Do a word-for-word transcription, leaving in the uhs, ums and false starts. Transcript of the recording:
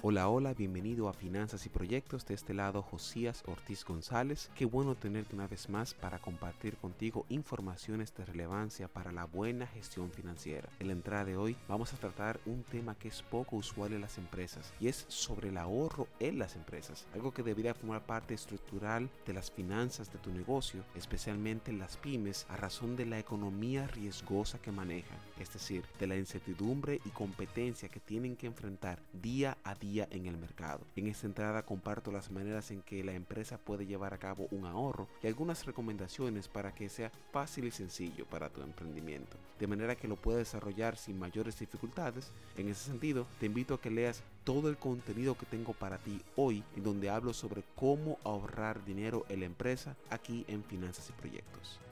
Hola, hola, bienvenido a Finanzas y Proyectos. De este lado, Josías Ortiz González. Qué bueno tenerte una vez más para compartir contigo informaciones de relevancia para la buena gestión financiera. En la entrada de hoy vamos a tratar un tema que es poco usual en las empresas y es sobre el ahorro en las empresas, algo que debería formar parte estructural de las finanzas de tu negocio, especialmente en las pymes, a razón de la economía riesgosa que manejan, es decir, de la incertidumbre y competencia que tienen que enfrentar día a día en el mercado. En esta entrada comparto las maneras en que la empresa puede llevar a cabo un ahorro y algunas recomendaciones para que sea fácil y sencillo para tu emprendimiento, de manera que lo puedas desarrollar sin mayores dificultades. En ese sentido, te invito a que leas todo el contenido que tengo para ti hoy, en donde hablo sobre cómo ahorrar dinero en la empresa aquí en Finanzas y Proyectos.